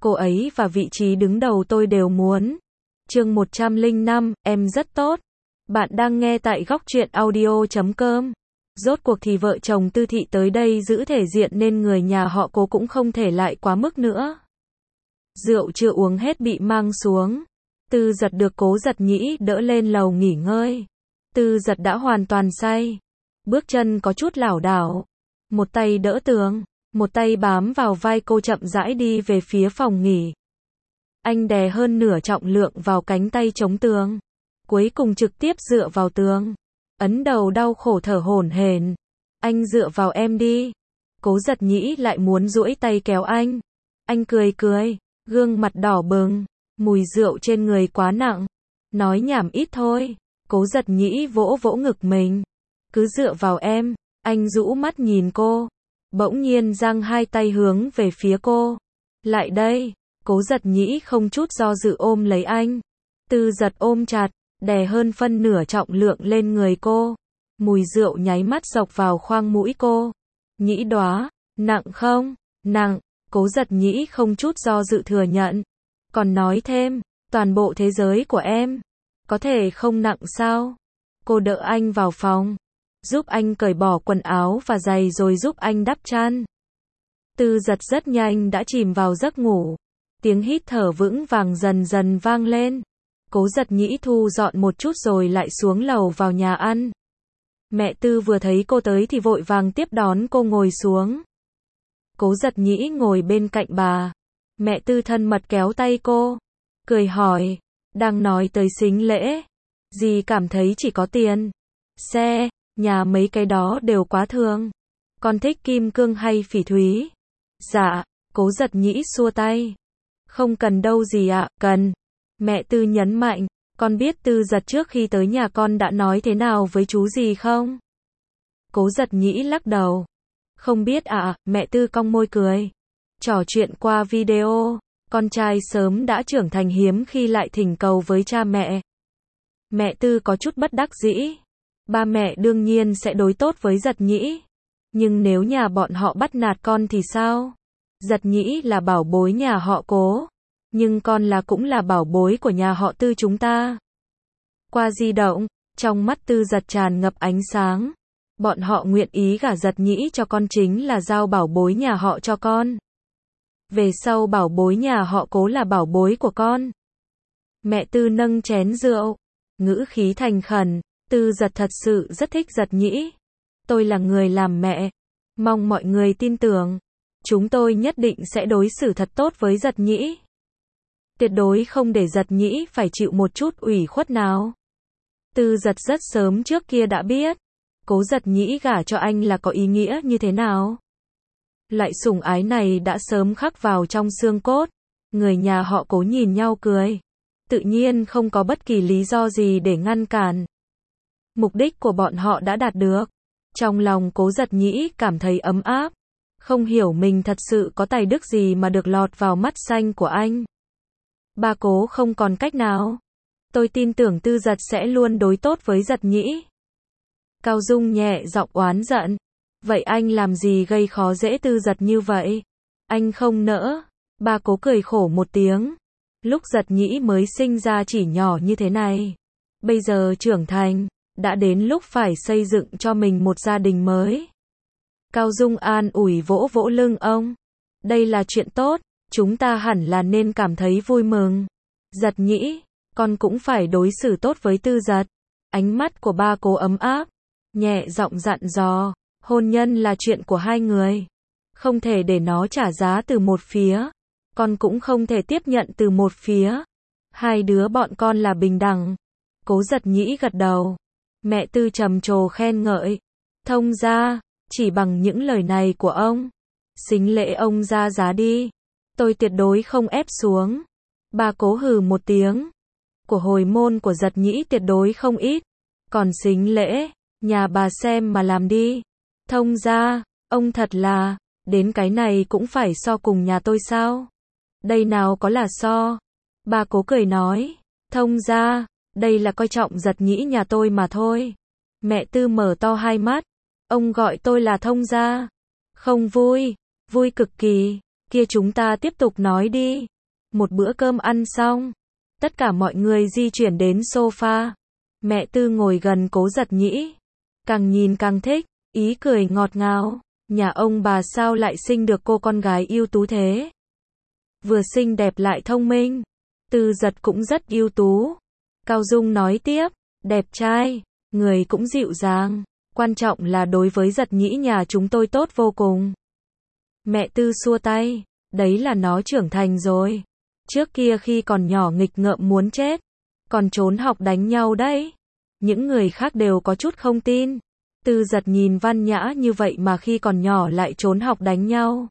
cô ấy và vị trí đứng đầu tôi đều muốn. Chương 105, em rất tốt. Bạn đang nghe tại góc truyện audio.com. Rốt cuộc thì vợ chồng Tư Thị tới đây giữ thể diện nên người nhà họ Cố cũng không thể lại quá mức nữa. Rượu chưa uống hết bị mang xuống. Tư Giật được Cố Giật Nhĩ đỡ lên lầu nghỉ ngơi. Tư Giật đã hoàn toàn say. Bước chân có chút lảo đảo. Một tay đỡ tường, một tay bám vào vai cô chậm rãi đi về phía phòng nghỉ. Anh đè hơn nửa trọng lượng vào cánh tay chống tường. Cuối cùng trực tiếp dựa vào tường. Ấn đầu đau khổ thở hổn hển. Anh dựa vào em đi. Cố Giật Nhĩ lại muốn duỗi tay kéo anh. Anh cười cười, gương mặt đỏ bừng. Mùi rượu trên người quá nặng. Nói nhảm ít thôi. Cố Giật Nhĩ vỗ vỗ ngực mình. Cứ dựa vào em. Anh rũ mắt nhìn cô. Bỗng nhiên giang hai tay hướng về phía cô. Lại đây. Cố Giật Nhĩ không chút do dự ôm lấy anh. Tư Giật ôm chặt, đè hơn phân nửa trọng lượng lên người cô. Mùi rượu nháy mắt dọc vào khoang mũi cô. Nhĩ đóa, nặng không? Nặng. Cố Giật Nhĩ không chút do dự thừa nhận. Còn nói thêm, toàn bộ thế giới của em. Có thể không nặng sao? Cô đỡ anh vào phòng. Giúp anh cởi bỏ quần áo và giày rồi giúp anh đắp chăn. Tư Giật rất nhanh đã chìm vào giấc ngủ. Tiếng hít thở vững vàng dần dần vang lên. Cố Giật Nhĩ thu dọn một chút rồi lại xuống lầu vào nhà ăn. Mẹ Tư vừa thấy cô tới thì vội vàng tiếp đón cô ngồi xuống. Cố Giật Nhĩ ngồi bên cạnh bà. Mẹ Tư thân mật kéo tay cô. Cười hỏi. Đang nói tới sính lễ. Dì cảm thấy chỉ có tiền, xe, nhà mấy cái đó đều quá thường. Con thích kim cương hay phỉ thúy? Dạ. Cố Giật Nhĩ xua tay. Không cần đâu dì ạ, cần. Mẹ Tư nhấn mạnh. Con biết Tư Giật trước khi tới nhà con đã nói thế nào với chú gì không? Cố Giật Nhĩ lắc đầu. Không biết ạ, mẹ Tư cong môi cười. Trò chuyện qua video, con trai sớm đã trưởng thành hiếm khi lại thỉnh cầu với cha mẹ. Mẹ Tư có chút bất đắc dĩ. Ba mẹ đương nhiên sẽ đối tốt với Giật Nhĩ. Nhưng nếu nhà bọn họ bắt nạt con thì sao? Giật Nhĩ là bảo bối nhà họ Cố. Nhưng con cũng là bảo bối của nhà họ Tư chúng ta. Qua di động, trong mắt Tư Giật tràn ngập ánh sáng. Bọn họ nguyện ý gả Giật Nhĩ cho con chính là giao bảo bối nhà họ cho con. Về sau bảo bối nhà họ Cố là bảo bối của con. Mẹ Tư nâng chén rượu. Ngữ khí thành khẩn. Tư Giật thật sự rất thích Giật Nhĩ. Tôi là người làm mẹ. Mong mọi người tin tưởng. Chúng tôi nhất định sẽ đối xử thật tốt với Giật Nhĩ. Tuyệt đối không để Giật Nhĩ phải chịu một chút ủy khuất nào. Tư Giật rất sớm trước kia đã biết. Cố Giật Nhĩ gả cho anh là có ý nghĩa như thế nào. Loại sủng ái này đã sớm khắc vào trong xương cốt. Người nhà họ Cố nhìn nhau cười. Tự nhiên không có bất kỳ lý do gì để ngăn cản. Mục đích của bọn họ đã đạt được. Trong lòng Cố Giật Nhĩ cảm thấy ấm áp. Không hiểu mình thật sự có tài đức gì mà được lọt vào mắt xanh của anh. Ba Cố không còn cách nào. Tôi tin tưởng Tư Giật sẽ luôn đối tốt với Giật Nhĩ. Cao Dung nhẹ giọng oán giận. Vậy anh làm gì gây khó dễ Tư Giật như vậy? Anh không nỡ. Ba Cố cười khổ một tiếng. Lúc Giật Nhĩ mới sinh ra chỉ nhỏ như thế này. Bây giờ trưởng thành, đã đến lúc phải xây dựng cho mình một gia đình mới. Cao Dung an ủi vỗ vỗ lưng ông. Đây là chuyện tốt, chúng ta hẳn là nên cảm thấy vui mừng. Giật Nhĩ, con cũng phải đối xử tốt với Tư Giật. Ánh mắt của ba Cố ấm áp, nhẹ giọng dặn dò, hôn nhân là chuyện của hai người. Không thể để nó trả giá từ một phía. Con cũng không thể tiếp nhận từ một phía. Hai đứa bọn con là bình đẳng. Cố Giật Nhĩ gật đầu. Mẹ Tư trầm trồ khen ngợi. Thông gia, chỉ bằng những lời này của ông. Sính lễ ông ra giá đi. Tôi tuyệt đối không ép xuống. Ba Cố hừ một tiếng. Của hồi môn của Giật Nhĩ tuyệt đối không ít. Còn sính lễ, nhà bà xem mà làm đi. Thông gia, ông thật là, đến cái này cũng phải so cùng nhà tôi sao? Đây nào có là so. Ba Cố cười nói. Thông gia, đây là coi trọng Giật Nhĩ nhà tôi mà thôi. Mẹ Tư mở to hai mắt. Ông gọi tôi là thông gia. Không vui, vui cực kỳ. Kia chúng ta tiếp tục nói đi. Một bữa cơm ăn xong, tất cả mọi người di chuyển đến sofa. Mẹ Tư ngồi gần Cố Giật Nhĩ. Càng nhìn càng thích, ý cười ngọt ngào. Nhà ông bà sao lại sinh được cô con gái ưu tú thế? Vừa xinh đẹp lại thông minh. Tư Giật cũng rất ưu tú. Cao Dung nói tiếp, đẹp trai, người cũng dịu dàng. Quan trọng là đối với Giật Nhĩ nhà chúng tôi tốt vô cùng. Mẹ Tư xua tay, đấy là nó trưởng thành rồi. Trước kia khi còn nhỏ nghịch ngợm muốn chết, còn trốn học đánh nhau đấy. Những người khác đều có chút không tin. Tư Giật nhìn văn nhã như vậy mà khi còn nhỏ lại trốn học đánh nhau.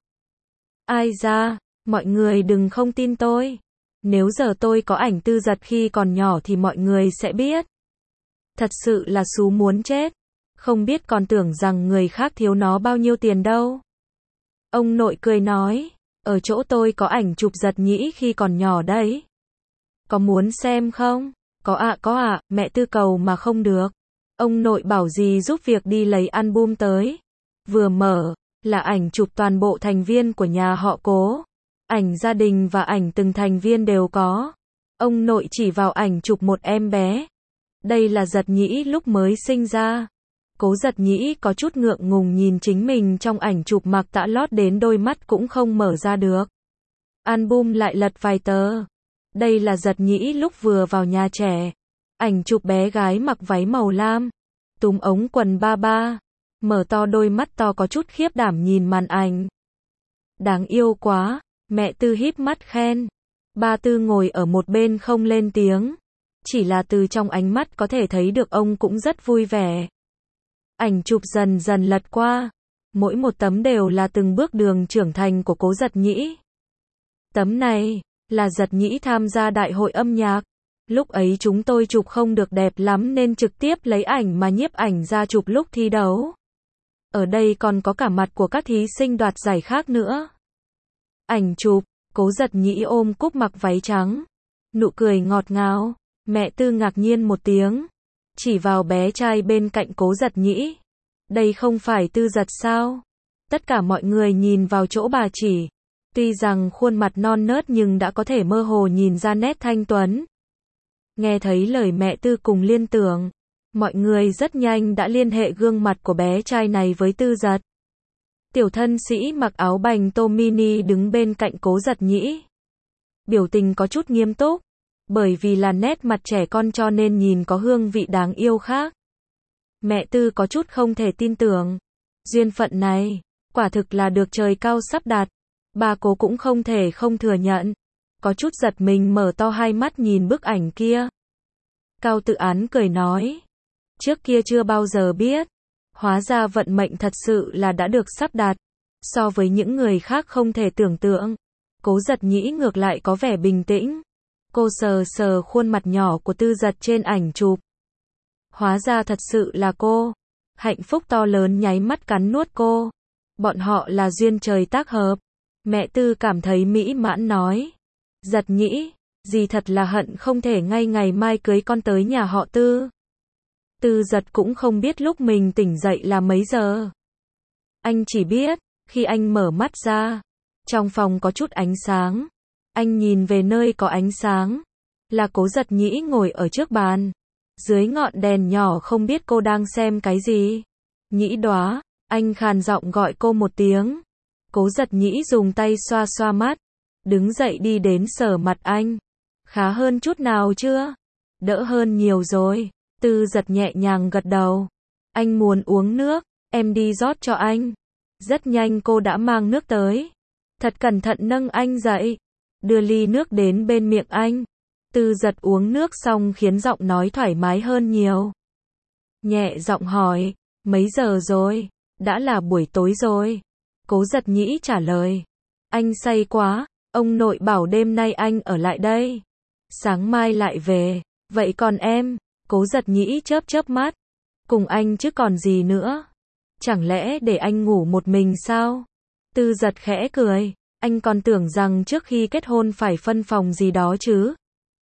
Ai ra, mọi người đừng không tin tôi. Nếu giờ tôi có ảnh Tư Giật khi còn nhỏ thì mọi người sẽ biết. Thật sự là xú muốn chết. Không biết còn tưởng rằng người khác thiếu nó bao nhiêu tiền đâu. Ông nội cười nói, ở chỗ tôi có ảnh chụp Giật Nhĩ khi còn nhỏ đấy. Có muốn xem không? Có ạ, mẹ Tư cầu mà không được. Ông nội bảo gì giúp việc đi lấy album tới. Vừa mở, là ảnh chụp toàn bộ thành viên của nhà họ Cố. Ảnh gia đình và ảnh từng thành viên đều có. Ông nội chỉ vào ảnh chụp một em bé. Đây là Giật Nhĩ lúc mới sinh ra. Cố Giật Nhĩ có chút ngượng ngùng nhìn chính mình trong ảnh chụp mặc tã lót đến đôi mắt cũng không mở ra được. Album lại lật vài tờ. Đây là Giật Nhĩ lúc vừa vào nhà trẻ. Ảnh chụp bé gái mặc váy màu lam, túm ống quần ba ba, mở to đôi mắt to có chút khiếp đảm nhìn màn ảnh. Đáng yêu quá, mẹ Tư híp mắt khen. Ba Tư ngồi ở một bên không lên tiếng. Chỉ là từ trong ánh mắt có thể thấy được ông cũng rất vui vẻ. Ảnh chụp dần dần lật qua. Mỗi một tấm đều là từng bước đường trưởng thành của Cố Giật Nhĩ. Tấm này, là Giật Nhĩ tham gia đại hội âm nhạc. Lúc ấy chúng tôi chụp không được đẹp lắm nên trực tiếp lấy ảnh mà nhiếp ảnh ra chụp lúc thi đấu. Ở đây còn có cả mặt của các thí sinh đoạt giải khác nữa. Ảnh chụp, Cố Giật Nhĩ ôm cúc mặc váy trắng. Nụ cười ngọt ngào. Mẹ Tư ngạc nhiên một tiếng. Chỉ vào bé trai bên cạnh Cố Giật Nhĩ. Đây không phải Tư Giật sao? Tất cả mọi người nhìn vào chỗ bà chỉ. Tuy rằng khuôn mặt non nớt nhưng đã có thể mơ hồ nhìn ra nét thanh tuấn. Nghe thấy lời mẹ Tư cùng liên tưởng, mọi người rất nhanh đã liên hệ gương mặt của bé trai này với Tư Giật. Tiểu thân sĩ mặc áo bành tô mini đứng bên cạnh Cố Giật Nhĩ. Biểu tình có chút nghiêm túc, bởi vì là nét mặt trẻ con cho nên nhìn có hương vị đáng yêu khác. Mẹ Tư có chút không thể tin tưởng. Duyên phận này, quả thực là được trời cao sắp đặt. Bà Cố cũng không thể không thừa nhận. Có chút giật mình mở to hai mắt nhìn bức ảnh kia. Cao Tự Án cười nói. Trước kia chưa bao giờ biết. Hóa ra vận mệnh thật sự là đã được sắp đặt. So với những người khác không thể tưởng tượng. Cố Giật Nhĩ ngược lại có vẻ bình tĩnh. Cô sờ sờ khuôn mặt nhỏ của Tư Giật trên ảnh chụp. Hóa ra thật sự là cô. Hạnh phúc to lớn nháy mắt cắn nuốt cô. Bọn họ là duyên trời tác hợp. Mẹ Tư cảm thấy mỹ mãn nói. Giật Nhĩ, dì thật là hận không thể ngay ngày mai cưới con tới nhà họ Tư. Tư Giật cũng không biết lúc mình tỉnh dậy là mấy giờ. Anh chỉ biết, khi anh mở mắt ra, trong phòng có chút ánh sáng. Anh nhìn về nơi có ánh sáng. Là Cố Giật Nhĩ ngồi ở trước bàn. Dưới ngọn đèn nhỏ không biết cô đang xem cái gì. Nhĩ đóa, anh khàn giọng gọi cô một tiếng. Cố Giật Nhĩ dùng tay xoa xoa mắt. Đứng dậy đi đến sờ mặt anh. Khá hơn chút nào chưa? Đỡ hơn nhiều rồi. Tư Giật nhẹ nhàng gật đầu. Anh muốn uống nước, em đi rót cho anh. Rất nhanh cô đã mang nước tới. Thật cẩn thận nâng anh dậy. Đưa ly nước đến bên miệng anh. Tư Giật uống nước xong khiến giọng nói thoải mái hơn nhiều. Nhẹ giọng hỏi, mấy giờ rồi? Đã là buổi tối rồi. Cố Giật Nhĩ trả lời. Anh say quá, ông nội bảo đêm nay anh ở lại đây. Sáng mai lại về, vậy còn em? Cố Giật Nhĩ chớp chớp mắt. Cùng anh chứ còn gì nữa. Chẳng lẽ để anh ngủ một mình sao? Tư Giật khẽ cười. Anh còn tưởng rằng trước khi kết hôn phải phân phòng gì đó chứ.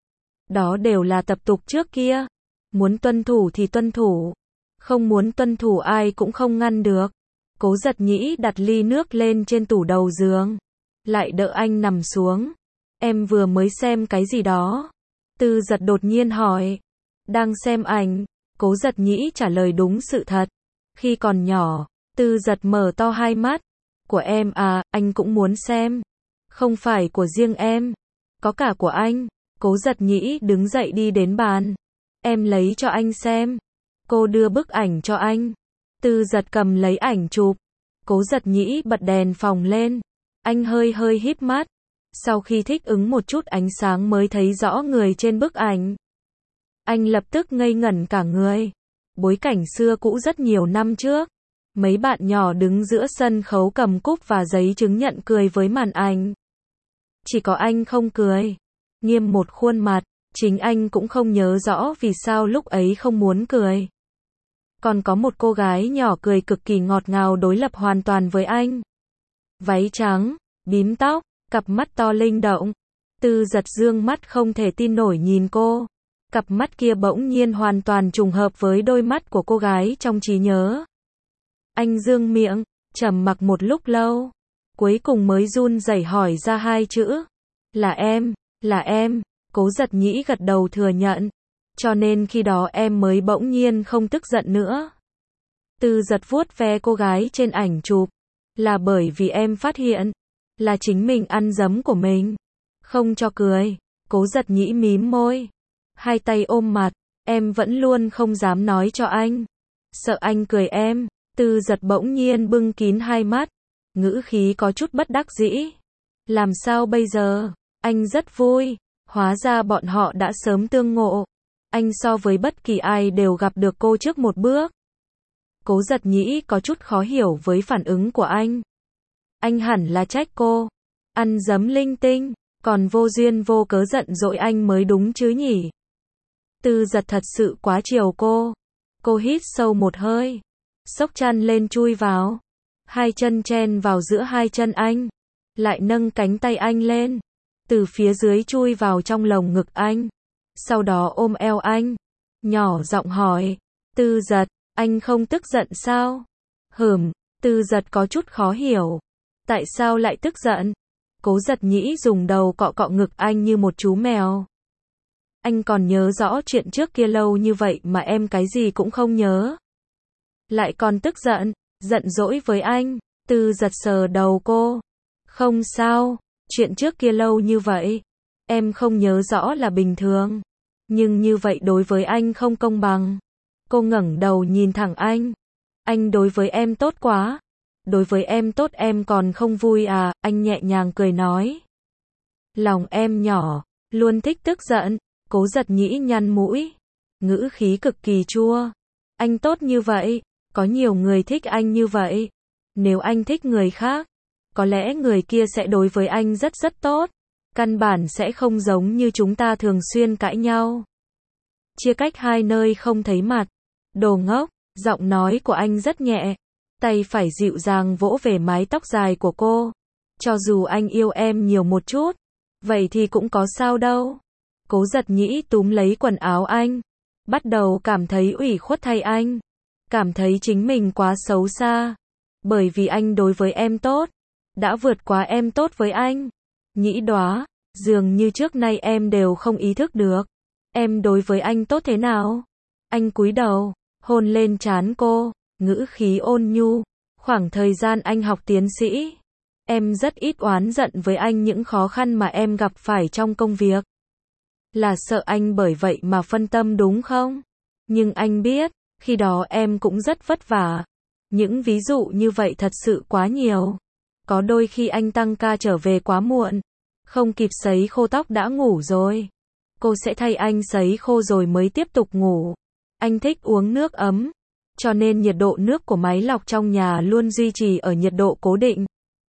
Đó đều là tập tục trước kia. Muốn tuân thủ thì tuân thủ. Không muốn tuân thủ ai cũng không ngăn được. Cố Giật Nhĩ đặt ly nước lên trên tủ đầu giường. lại đỡ anh nằm xuống. Em vừa mới xem cái gì đó? Tư Giật đột nhiên hỏi. Đang xem ảnh. Cố Giật Nhĩ trả lời đúng sự thật. Khi còn nhỏ, Tư Giật mở to hai mắt. Của em à, anh cũng muốn xem. Không phải của riêng em. Có cả của anh. Cố Giật Nhĩ đứng dậy đi đến bàn. Em lấy cho anh xem. Cô đưa bức ảnh cho anh. Tư Giật cầm lấy ảnh chụp. Cố Giật Nhĩ bật đèn phòng lên. Anh hơi hơi híp mắt. Sau khi thích ứng một chút ánh sáng mới thấy rõ người trên bức ảnh. Anh lập tức ngây ngẩn cả người. Bối cảnh xưa cũ rất nhiều năm trước. Mấy bạn nhỏ đứng giữa sân khấu cầm cúp và giấy chứng nhận cười với màn ảnh. Chỉ có anh không cười. Nghiêm một khuôn mặt, chính anh cũng không nhớ rõ vì sao lúc ấy không muốn cười. Còn có một cô gái nhỏ cười cực kỳ ngọt ngào đối lập hoàn toàn với anh. Váy trắng, bím tóc, cặp mắt to linh động. Tư Giật dương mắt không thể tin nổi nhìn cô. Cặp mắt kia bỗng nhiên hoàn toàn trùng hợp với đôi mắt của cô gái trong trí nhớ. Anh dương miệng, trầm mặc một lúc lâu. Cuối cùng mới run rẩy hỏi ra hai chữ. Là em, là em. Cố Giật Nhĩ gật đầu thừa nhận. Cho nên khi đó em mới bỗng nhiên không tức giận nữa. Tư Giật vuốt ve cô gái trên ảnh chụp. Là bởi vì em phát hiện. Là chính mình ăn giấm của mình. Không cho cười. Cố Giật Nhĩ mím môi. Hai tay ôm mặt. Em vẫn luôn không dám nói cho anh. Sợ anh cười em. Tư Giật bỗng nhiên bưng kín hai mắt. Ngữ khí có chút bất đắc dĩ. Làm sao bây giờ? Anh rất vui. Hóa ra bọn họ đã sớm tương ngộ. Anh so với bất kỳ ai đều gặp được cô trước một bước. Cố Giật Nhĩ có chút khó hiểu với phản ứng của anh. Anh hẳn là trách cô. Ăn giấm linh tinh. Còn vô duyên vô cớ giận dỗi anh mới đúng chứ nhỉ? Tư Giật thật sự quá chiều cô. Cô hít sâu một hơi. Xốc chăn lên chui vào. Hai chân chen vào giữa hai chân anh. Lại nâng cánh tay anh lên. Từ phía dưới chui vào trong lồng ngực anh. Sau đó ôm eo anh. Nhỏ giọng hỏi. Tư Giật, anh không tức giận sao? Tư Giật có chút khó hiểu. Tại sao lại tức giận? Cố Giật Nhĩ dùng đầu cọ cọ ngực anh như một chú mèo. Anh còn nhớ rõ chuyện trước kia lâu như vậy mà em cái gì cũng không nhớ. Lại còn tức giận, giận dỗi với anh. Tư Giật sờ đầu cô. Không sao, chuyện trước kia lâu như vậy. Em không nhớ rõ là bình thường. Nhưng như vậy đối với anh không công bằng. Cô ngẩng đầu nhìn thẳng anh. Anh đối với em tốt quá. Đối với em tốt em còn không vui à? Anh nhẹ nhàng cười nói. Lòng em nhỏ, luôn thích tức giận. Cố Giật Nhĩ nhăn mũi. Ngữ khí cực kỳ chua. Anh tốt như vậy. Có nhiều người thích anh như vậy. Nếu anh thích người khác, có lẽ người kia sẽ đối với anh rất rất tốt. Căn bản sẽ không giống như chúng ta thường xuyên cãi nhau. Chia cách hai nơi không thấy mặt. Đồ ngốc, giọng nói của anh rất nhẹ. Tay phải dịu dàng vỗ về mái tóc dài của cô. Cho dù anh yêu em nhiều một chút, vậy thì cũng có sao đâu. Cố Giật Nhĩ túm lấy quần áo anh. Bắt đầu cảm thấy ủy khuất thay anh. Cảm thấy chính mình quá xấu xa. Bởi vì anh đối với em tốt. Đã vượt quá em tốt với anh. Nhĩ đóa, dường như trước nay em đều không ý thức được. Em đối với anh tốt thế nào? Anh cúi đầu, hôn lên trán cô, ngữ khí ôn nhu. Khoảng thời gian anh học tiến sĩ, em rất ít oán giận với anh những khó khăn mà em gặp phải trong công việc. Là sợ anh bởi vậy mà phân tâm đúng không? Nhưng anh biết, khi đó em cũng rất vất vả. Những ví dụ như vậy thật sự quá nhiều. Có đôi khi anh tăng ca trở về quá muộn, không kịp sấy khô tóc đã ngủ rồi. Cô sẽ thay anh sấy khô rồi mới tiếp tục ngủ. Anh thích uống nước ấm, cho nên nhiệt độ nước của máy lọc trong nhà luôn duy trì ở nhiệt độ cố định.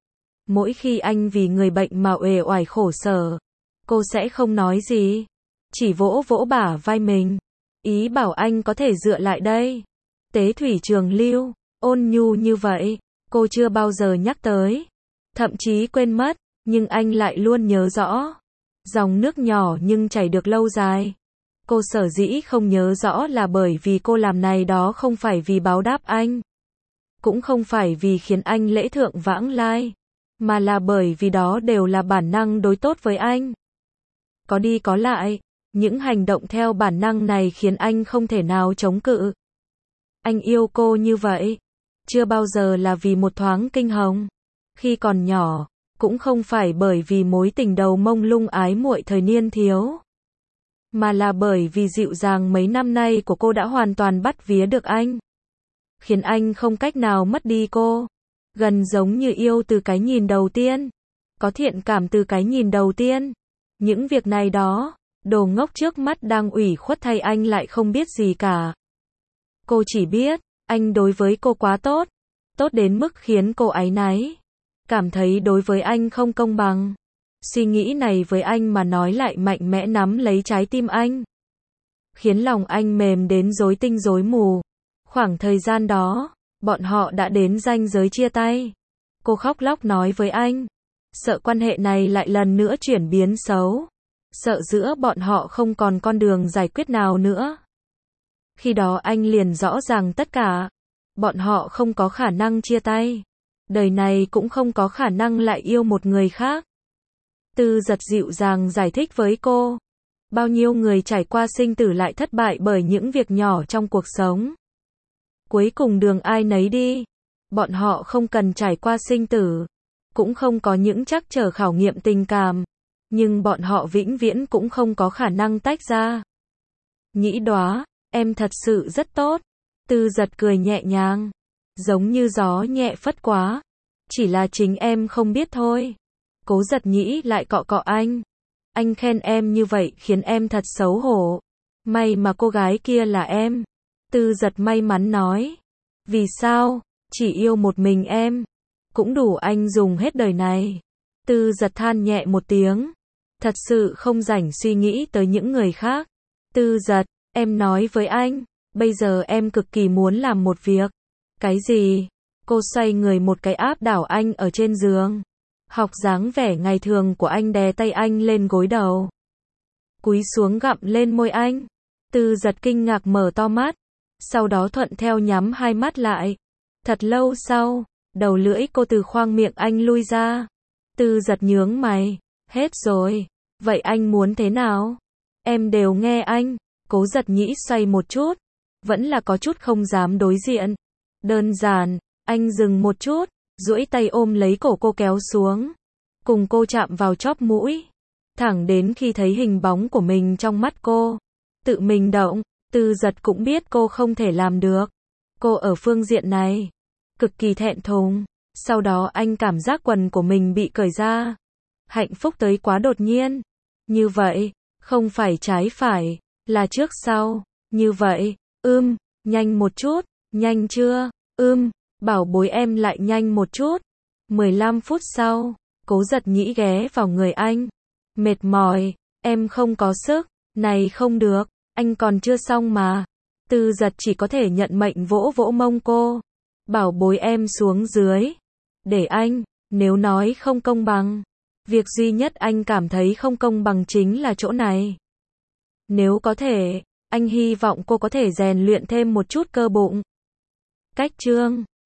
Mỗi khi anh vì người bệnh mà uể oải khổ sở, cô sẽ không nói gì, chỉ vỗ vỗ bả vai mình, ý bảo anh có thể dựa lại đây. Tế thủy trường lưu, ôn nhu như vậy, cô chưa bao giờ nhắc tới, thậm chí quên mất, nhưng anh lại luôn nhớ rõ. Dòng nước nhỏ nhưng chảy được lâu dài. Cô sở dĩ không nhớ rõ là bởi vì cô làm này đó không phải vì báo đáp anh, cũng không phải vì khiến anh lễ thượng vãng lai, mà là bởi vì đó đều là bản năng đối tốt với anh. Có đi có lại, những hành động theo bản năng này khiến anh không thể nào chống cự. Anh yêu cô như vậy, chưa bao giờ là vì một thoáng kinh hồng. Khi còn nhỏ, cũng không phải bởi vì mối tình đầu mông lung ái muội thời niên thiếu, mà là bởi vì dịu dàng mấy năm nay của cô đã hoàn toàn bắt vía được anh, khiến anh không cách nào mất đi cô. Gần giống như yêu từ cái nhìn đầu tiên, có thiện cảm từ cái nhìn đầu tiên. Những việc này đó, đồ ngốc trước mắt đang ủy khuất thay anh lại không biết gì cả. Cô chỉ biết, anh đối với cô quá tốt, tốt đến mức khiến cô áy náy, cảm thấy đối với anh không công bằng. Suy nghĩ này với anh mà nói lại mạnh mẽ nắm lấy trái tim anh, khiến lòng anh mềm đến rối tinh rối mù. Khoảng thời gian đó, bọn họ đã đến ranh giới chia tay. Cô khóc lóc nói với anh, sợ quan hệ này lại lần nữa chuyển biến xấu, sợ giữa bọn họ không còn con đường giải quyết nào nữa. Khi đó anh liền rõ ràng tất cả, bọn họ không có khả năng chia tay, đời này cũng không có khả năng lại yêu một người khác. Tư Giật dịu dàng giải thích với cô, bao nhiêu người trải qua sinh tử lại thất bại bởi những việc nhỏ trong cuộc sống. Cuối cùng đường ai nấy đi, bọn họ không cần trải qua sinh tử, cũng không có những trắc trở khảo nghiệm tình cảm, nhưng bọn họ vĩnh viễn cũng không có khả năng tách ra. Nhĩ Đóa, em thật sự rất tốt. Tư Giật cười nhẹ nhàng, giống như gió nhẹ phất quá, chỉ là chính em không biết thôi. Cố Giật Nhĩ lại cọ cọ anh khen em như vậy khiến em thật xấu hổ. May mà cô gái kia là em. Tư Giật may mắn nói, vì sao, chỉ yêu một mình em, cũng đủ anh dùng hết đời này. Tư Giật than nhẹ một tiếng, thật sự không rảnh suy nghĩ tới những người khác. Tư Giật, em nói với anh, bây giờ em cực kỳ muốn làm một việc. Cái gì? Cô xoay người một cái áp đảo anh ở trên giường. Học dáng vẻ ngày thường của anh đè tay anh lên gối đầu, cúi xuống gặm lên môi anh. Tư Giật kinh ngạc mở to mắt, sau đó thuận theo nhắm hai mắt lại. Thật lâu sau, đầu lưỡi cô từ khoang miệng anh lui ra. Tư Giật nhướng mày, hết rồi, vậy anh muốn thế nào? Em đều nghe anh. Cố Giật Nhĩ xoay một chút, vẫn là có chút không dám đối diện. Đơn giản, anh dừng một chút, duỗi tay ôm lấy cổ cô kéo xuống, cùng cô chạm vào chóp mũi, thẳng đến khi thấy hình bóng của mình trong mắt cô. Tự mình động, Tư Giật cũng biết cô không thể làm được. Cô ở phương diện này, cực kỳ thẹn thùng. Sau đó anh cảm giác quần của mình bị cởi ra. Hạnh phúc tới quá đột nhiên. Như vậy, không phải trái phải, là trước sau. Như vậy, nhanh một chút, nhanh chưa, bảo bối em lại nhanh một chút. 15 phút sau, Cố Giật Nhĩ ghé vào người anh. Mệt mỏi, em không có sức, này không được, anh còn chưa xong mà. Tư Giật chỉ có thể nhận mệnh vỗ vỗ mông cô. Bảo bối em xuống dưới. Để anh, nếu nói không công bằng, việc duy nhất anh cảm thấy không công bằng chính là chỗ này. Nếu có thể, anh hy vọng cô có thể rèn luyện thêm một chút cơ bụng. Cách chương